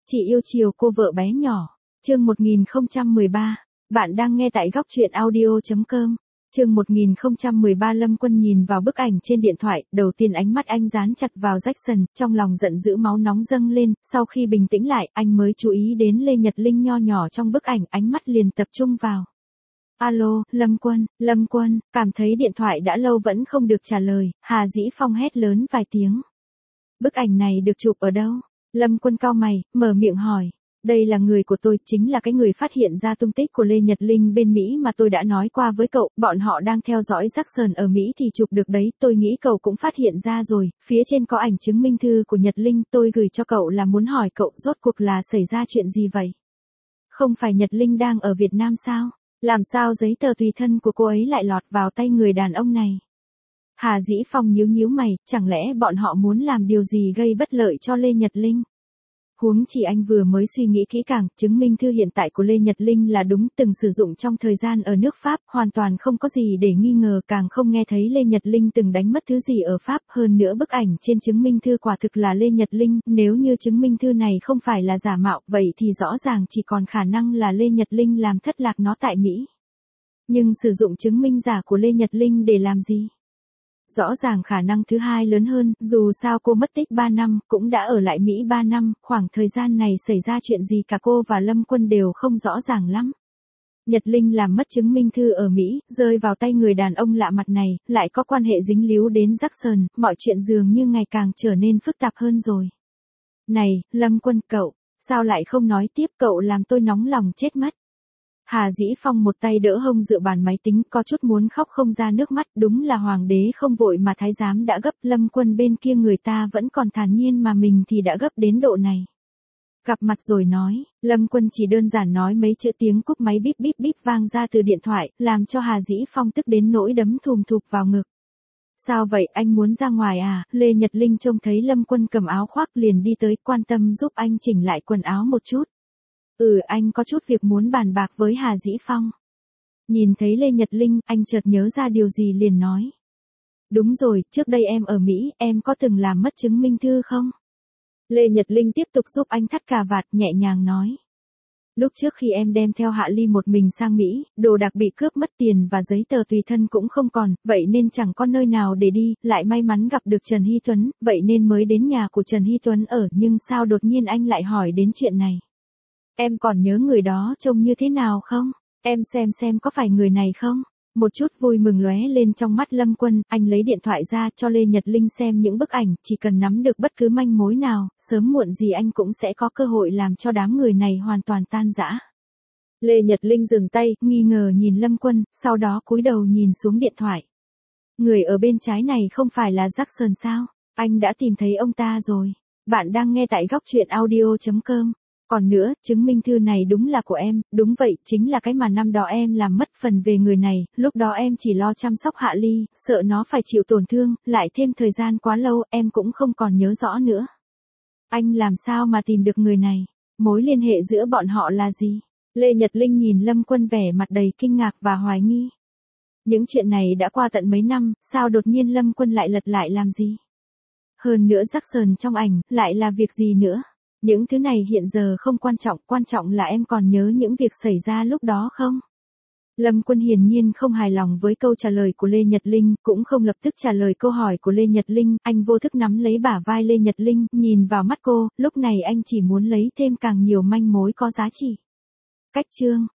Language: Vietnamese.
Chị yêu chiều cô vợ bé nhỏ. Chương 1013. Bạn đang nghe tại góc truyện audio.com. Chương 1013. Lâm Quân nhìn vào bức ảnh trên điện thoại, đầu tiên ánh mắt anh dán chặt vào Jackson, trong lòng giận dữ máu nóng dâng lên, sau khi bình tĩnh lại, anh mới chú ý đến Lê Nhật Linh nho nhỏ trong bức ảnh, ánh mắt liền tập trung vào. Alo, Lâm Quân, cảm thấy điện thoại đã lâu vẫn không được trả lời, Hà Dĩ Phong hét lớn vài tiếng. Bức ảnh này được chụp ở đâu? Lâm Quân cau mày, mở miệng hỏi. Đây là người của tôi, chính là cái người phát hiện ra tung tích của Lê Nhật Linh bên Mỹ mà tôi đã nói qua với cậu, bọn họ đang theo dõi Jackson ở Mỹ thì chụp được đấy, tôi nghĩ cậu cũng phát hiện ra rồi, phía trên có ảnh chứng minh thư của Nhật Linh, tôi gửi cho cậu là muốn hỏi cậu rốt cuộc là xảy ra chuyện gì vậy? Không phải Nhật Linh đang ở Việt Nam sao? Làm sao giấy tờ tùy thân của cô ấy lại lọt vào tay người đàn ông này? Hà Dĩ Phong nhíu mày, chẳng lẽ bọn họ muốn làm điều gì gây bất lợi cho Lê Nhật Linh? Huống chỉ anh vừa mới suy nghĩ kỹ càng, chứng minh thư hiện tại của Lê Nhật Linh là đúng, từng sử dụng trong thời gian ở nước Pháp, hoàn toàn không có gì để nghi ngờ, càng không nghe thấy Lê Nhật Linh từng đánh mất thứ gì ở Pháp, hơn nữa bức ảnh trên chứng minh thư quả thực là Lê Nhật Linh, nếu như chứng minh thư này không phải là giả mạo, vậy thì rõ ràng chỉ còn khả năng là Lê Nhật Linh làm thất lạc nó tại Mỹ. Nhưng sử dụng chứng minh giả của Lê Nhật Linh để làm gì? Rõ ràng khả năng thứ hai lớn hơn, dù sao cô mất tích 3 năm, cũng đã ở lại Mỹ 3 năm, khoảng thời gian này xảy ra chuyện gì cả cô và Lâm Quân đều không rõ ràng lắm. Nhật Linh làm mất chứng minh thư ở Mỹ, rơi vào tay người đàn ông lạ mặt này, lại có quan hệ dính líu đến Jackson, mọi chuyện dường như ngày càng trở nên phức tạp hơn rồi. Này, Lâm Quân cậu, sao lại không nói tiếp, cậu làm tôi nóng lòng chết mất. Hà Dĩ Phong một tay đỡ hông dựa bàn máy tính, có chút muốn khóc không ra nước mắt, đúng là hoàng đế không vội mà thái giám đã gấp, Lâm Quân bên kia người ta vẫn còn thản nhiên mà mình thì đã gấp đến độ này. Gặp mặt rồi nói, Lâm Quân chỉ đơn giản nói mấy chữ, tiếng cúp máy bíp bíp bíp vang ra từ điện thoại, làm cho Hà Dĩ Phong tức đến nỗi đấm thùm thụp vào ngực. Sao vậy, anh muốn ra ngoài à? Lê Nhật Linh trông thấy Lâm Quân cầm áo khoác liền đi tới, quan tâm giúp anh chỉnh lại quần áo một chút. Anh có chút việc muốn bàn bạc với Hà Dĩ Phong. Nhìn thấy Lê Nhật Linh, anh chợt nhớ ra điều gì liền nói. Đúng rồi, trước đây em ở Mỹ, em có từng làm mất chứng minh thư không? Lê Nhật Linh tiếp tục giúp anh thắt cà vạt, nhẹ nhàng nói. Lúc trước khi em đem theo Hạ Ly một mình sang Mỹ, đồ đạc bị cướp mất, tiền và giấy tờ tùy thân cũng không còn, vậy nên chẳng có nơi nào để đi, lại may mắn gặp được Trần Hy Tuấn, vậy nên mới đến nhà của Trần Hy Tuấn ở, nhưng sao đột nhiên anh lại hỏi đến chuyện này? Em còn nhớ người đó trông như thế nào không? Em xem có phải người này không? Một chút vui mừng lóe lên trong mắt Lâm Quân, anh lấy điện thoại ra cho Lê Nhật Linh xem những bức ảnh, chỉ cần nắm được bất cứ manh mối nào, sớm muộn gì anh cũng sẽ có cơ hội làm cho đám người này hoàn toàn tan rã. Lê Nhật Linh dừng tay, nghi ngờ nhìn Lâm Quân, sau đó cúi đầu nhìn xuống điện thoại. Người ở bên trái này không phải là Jackson sao? Anh đã tìm thấy ông ta rồi. Bạn đang nghe tại góc truyện audio.com. Còn nữa, chứng minh thư này đúng là của em, đúng vậy, chính là cái mà năm đó em làm mất. Phần về người này, lúc đó em chỉ lo chăm sóc Hạ Ly, sợ nó phải chịu tổn thương, lại thêm thời gian quá lâu, em cũng không còn nhớ rõ nữa. Anh làm sao mà tìm được người này? Mối liên hệ giữa bọn họ là gì? Lê Nhật Linh nhìn Lâm Quân vẻ mặt đầy kinh ngạc và hoài nghi. Những chuyện này đã qua tận mấy năm, sao đột nhiên Lâm Quân lại lật lại làm gì? Hơn nữa Jackson trong ảnh, lại là việc gì nữa? Những thứ này hiện giờ không quan trọng là em còn nhớ những việc xảy ra lúc đó không? Lâm Quân hiển nhiên không hài lòng với câu trả lời của Lê Nhật Linh, cũng không lập tức trả lời câu hỏi của Lê Nhật Linh, anh vô thức nắm lấy bả vai Lê Nhật Linh, nhìn vào mắt cô, lúc này anh chỉ muốn lấy thêm càng nhiều manh mối có giá trị. Cách chương